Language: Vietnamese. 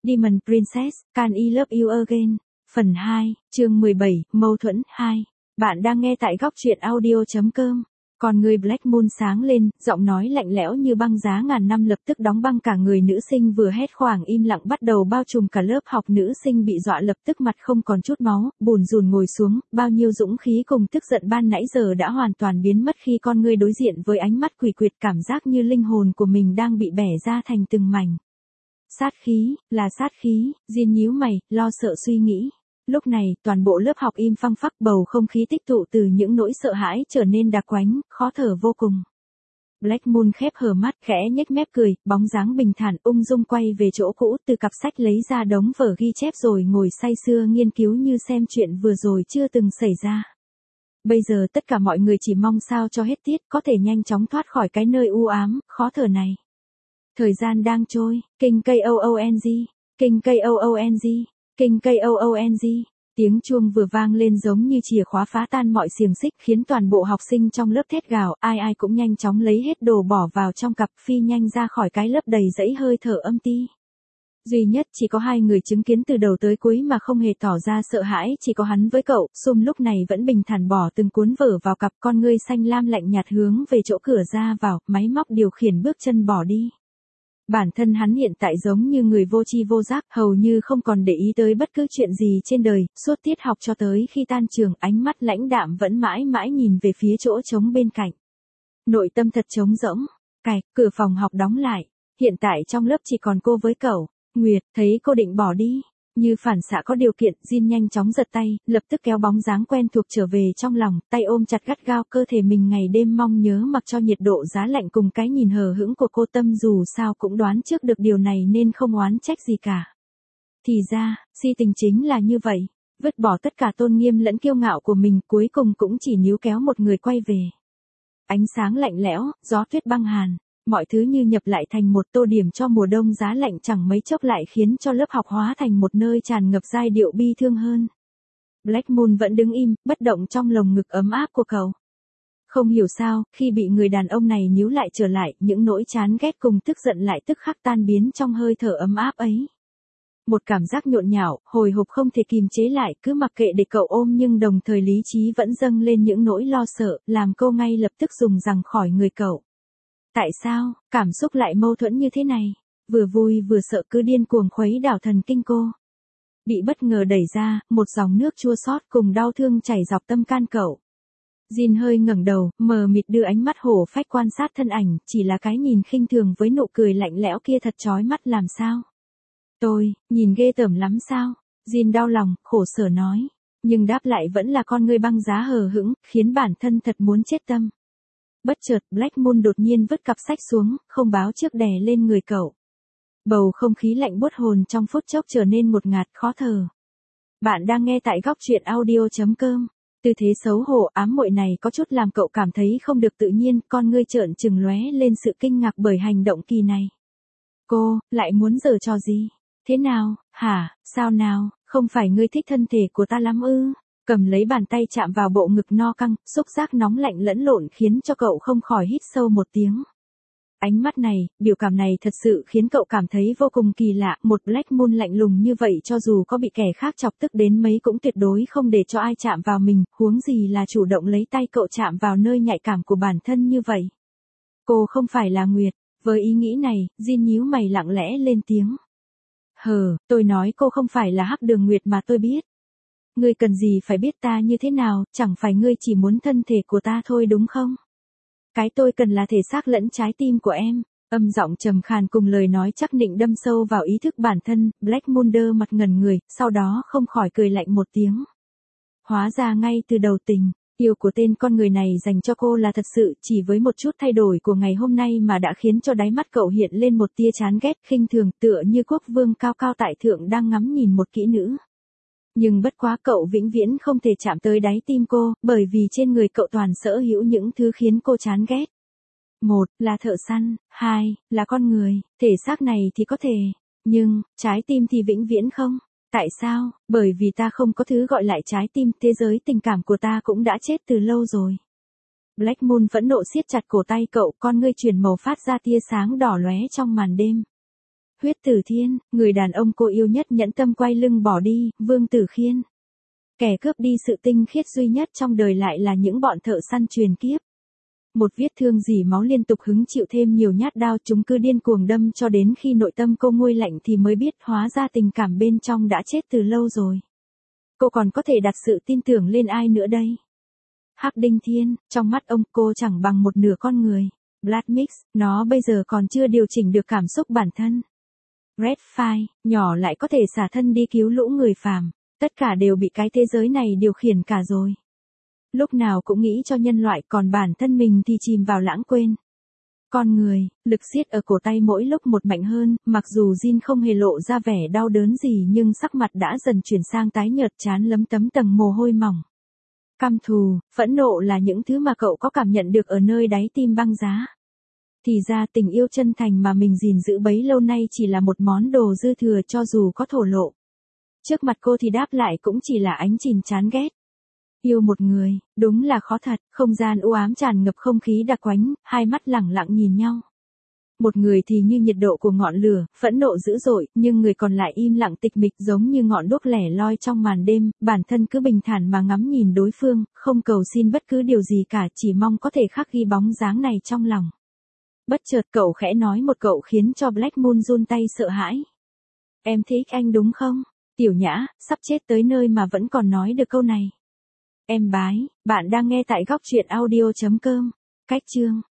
Demon Princess, Can I Love You Again? Phần 2, chương 17, Mâu thuẫn 2. Bạn đang nghe tại góc truyện audio.com. Còn người Black Moon sáng lên, giọng nói lạnh lẽo như băng giá ngàn năm lập tức đóng băng cả người nữ sinh vừa hét khoảng im lặng bắt đầu bao trùm cả lớp học. Nữ sinh bị dọa lập tức mặt không còn chút máu, bùn rùn ngồi xuống, bao nhiêu dũng khí cùng tức giận ban nãy giờ đã hoàn toàn biến mất khi con người đối diện với ánh mắt quỷ quyệt, cảm giác như linh hồn của mình đang bị bẻ ra thành từng mảnh. Sát khí, là sát khí, Jin nhíu mày, lo sợ suy nghĩ. Lúc này, toàn bộ lớp học im phăng phắc, bầu không khí tích tụ từ những nỗi sợ hãi trở nên đặc quánh, khó thở vô cùng. Black Moon khép hờ mắt, khẽ nhếch mép cười, bóng dáng bình thản ung dung quay về chỗ cũ, từ cặp sách lấy ra đống vở ghi chép rồi ngồi say sưa nghiên cứu như xem chuyện vừa rồi chưa từng xảy ra. Bây giờ tất cả mọi người chỉ mong sao cho hết tiết, có thể nhanh chóng thoát khỏi cái nơi u ám, khó thở này. Thời gian đang trôi, kinh KOONG, kinh KOONG, kinh KOONG. Tiếng chuông vừa vang lên giống như chìa khóa phá tan mọi xiềng xích, khiến toàn bộ học sinh trong lớp thét gào, ai ai cũng nhanh chóng lấy hết đồ bỏ vào trong cặp, phi nhanh ra khỏi cái lớp đầy dẫy hơi thở âm ti. Duy nhất chỉ có hai người chứng kiến từ đầu tới cuối mà không hề tỏ ra sợ hãi, chỉ có hắn với cậu. Sum lúc này vẫn bình thản bỏ từng cuốn vở vào cặp, con ngươi xanh lam lạnh nhạt hướng về chỗ cửa ra vào, máy móc điều khiển bước chân bỏ đi. Bản thân hắn hiện tại giống như người vô tri vô giác, hầu như không còn để ý tới bất cứ chuyện gì trên đời, suốt tiết học cho tới khi tan trường, ánh mắt lãnh đạm vẫn mãi mãi nhìn về phía chỗ trống bên cạnh. Nội tâm thật trống rỗng. Cạch, cửa phòng học đóng lại. Hiện tại trong lớp chỉ còn cô với cậu. Nguyệt, thấy cô định bỏ đi. Như phản xạ có điều kiện, Jin nhanh chóng giật tay, lập tức kéo bóng dáng quen thuộc trở về trong lòng, tay ôm chặt gắt gao cơ thể mình ngày đêm mong nhớ mặc cho nhiệt độ giá lạnh cùng cái nhìn hờ hững của cô. Tâm dù sao cũng đoán trước được điều này nên không oán trách gì cả. Thì ra, si tình chính là như vậy, vứt bỏ tất cả tôn nghiêm lẫn kiêu ngạo của mình, cuối cùng cũng chỉ níu kéo một người quay về. Ánh sáng lạnh lẽo, gió tuyết băng hàn. Mọi thứ như nhập lại thành một tô điểm cho mùa đông giá lạnh, chẳng mấy chốc lại khiến cho lớp học hóa thành một nơi tràn ngập giai điệu bi thương hơn. Black Moon vẫn đứng im, bất động trong lồng ngực ấm áp của cậu. Không hiểu sao, khi bị người đàn ông này níu lại trở lại, những nỗi chán ghét cùng tức giận lại tức khắc tan biến trong hơi thở ấm áp ấy. Một cảm giác nhộn nhạo, hồi hộp không thể kìm chế lại, cứ mặc kệ để cậu ôm nhưng đồng thời lý trí vẫn dâng lên những nỗi lo sợ, làm cô ngay lập tức dùng rằng khỏi người cậu. Tại sao, cảm xúc lại mâu thuẫn như thế này? Vừa vui vừa sợ cứ điên cuồng khuấy đảo thần kinh cô. Bị bất ngờ đẩy ra, một dòng nước chua xót cùng đau thương chảy dọc tâm can cậu. Jin hơi ngẩng đầu, mờ mịt đưa ánh mắt hổ phách quan sát thân ảnh, chỉ là cái nhìn khinh thường với nụ cười lạnh lẽo kia thật chói mắt làm sao? Tôi, nhìn ghê tởm lắm sao? Jin đau lòng, khổ sở nói. Nhưng đáp lại vẫn là con ngươi băng giá hờ hững, khiến bản thân thật muốn chết tâm. Bất chợt, Black Moon đột nhiên vứt cặp sách xuống, không báo trước đè lên người cậu. Bầu không khí lạnh buốt hồn trong phút chốc trở nên ngột ngạt khó thở. Bạn đang nghe tại góc truyện audio.com. Tư thế xấu hổ ám muội này có chút làm cậu cảm thấy không được tự nhiên, con ngươi trợn trừng lóe lên sự kinh ngạc bởi hành động kỳ này. Cô, lại muốn giở trò gì? Thế nào, hả, sao nào, không phải ngươi thích thân thể của ta lắm ư? Cầm lấy bàn tay chạm vào bộ ngực no căng, xúc giác nóng lạnh lẫn lộn khiến cho cậu không khỏi hít sâu một tiếng. Ánh mắt này, biểu cảm này thật sự khiến cậu cảm thấy vô cùng kỳ lạ, một Black Moon lạnh lùng như vậy cho dù có bị kẻ khác chọc tức đến mấy cũng tuyệt đối không để cho ai chạm vào mình, huống gì là chủ động lấy tay cậu chạm vào nơi nhạy cảm của bản thân như vậy. Cô không phải là Nguyệt, với ý nghĩ này, Jin nhíu mày lặng lẽ lên tiếng. Tôi nói cô không phải là Hắc Đường Nguyệt mà tôi biết. Ngươi cần gì phải biết ta như thế nào, chẳng phải ngươi chỉ muốn thân thể của ta thôi đúng không? Cái tôi cần là thể xác lẫn trái tim của em. Âm giọng trầm khàn cùng lời nói chắc nịnh đâm sâu vào ý thức bản thân, Black Moon đơ mặt ngẩn người, sau đó không khỏi cười lạnh một tiếng. Hóa ra ngay từ đầu tình yêu của tên con người này dành cho cô là thật sự, chỉ với một chút thay đổi của ngày hôm nay mà đã khiến cho đáy mắt cậu hiện lên một tia chán ghét khinh thường, tựa như quốc vương cao cao tại thượng đang ngắm nhìn một kỹ nữ. Nhưng bất quá cậu vĩnh viễn không thể chạm tới đáy tim cô, bởi vì trên người cậu toàn sở hữu những thứ khiến cô chán ghét. Một, là thợ săn, hai, là con người, thể xác này thì có thể, nhưng, trái tim thì vĩnh viễn không. Tại sao? Bởi vì ta không có thứ gọi lại trái tim, thế giới tình cảm của ta cũng đã chết từ lâu rồi. Black Moon phẫn nộ siết chặt cổ tay cậu, con ngươi chuyển màu phát ra tia sáng đỏ lóe trong màn đêm. Huyết Tử Thiên, người đàn ông cô yêu nhất nhẫn tâm quay lưng bỏ đi, Vương Tử Khiên. Kẻ cướp đi sự tinh khiết duy nhất trong đời lại là những bọn thợ săn truyền kiếp. Một vết thương dỉ máu liên tục hứng chịu thêm nhiều nhát đao, chúng cứ điên cuồng đâm cho đến khi nội tâm cô nguôi lạnh thì mới biết hóa ra tình cảm bên trong đã chết từ lâu rồi. Cô còn có thể đặt sự tin tưởng lên ai nữa đây? Hắc Đinh Thiên, trong mắt ông cô chẳng bằng một nửa con người. Black Mix, nó bây giờ còn chưa điều chỉnh được cảm xúc bản thân. Red Fire, nhỏ lại có thể xả thân đi cứu lũ người phàm. Tất cả đều bị cái thế giới này điều khiển cả rồi. Lúc nào cũng nghĩ cho nhân loại, còn bản thân mình thì chìm vào lãng quên. Con người, lực siết ở cổ tay mỗi lúc một mạnh hơn, mặc dù Jin không hề lộ ra vẻ đau đớn gì nhưng sắc mặt đã dần chuyển sang tái nhợt, trán lấm tấm tầng mồ hôi mỏng. Căm thù, phẫn nộ là những thứ mà cậu có cảm nhận được ở nơi đáy tim băng giá. Thì ra tình yêu chân thành mà mình gìn giữ bấy lâu nay chỉ là một món đồ dư thừa cho dù có thổ lộ. Trước mặt cô thì đáp lại cũng chỉ là ánh nhìn chán ghét. Yêu một người, đúng là khó thật, không gian u ám tràn ngập không khí đặc quánh, hai mắt lẳng lặng nhìn nhau. Một người thì như nhiệt độ của ngọn lửa, phẫn nộ dữ dội, nhưng người còn lại im lặng tịch mịch giống như ngọn đuốc lẻ loi trong màn đêm, bản thân cứ bình thản mà ngắm nhìn đối phương, không cầu xin bất cứ điều gì cả, chỉ mong có thể khắc ghi bóng dáng này trong lòng. Bất chợt cậu khẽ nói một cậu khiến cho Black Moon run tay sợ hãi. Em thích anh đúng không? Tiểu Nhã, sắp chết tới nơi mà vẫn còn nói được câu này. Em bái, bạn đang nghe tại góc truyện audio.com. Cách chương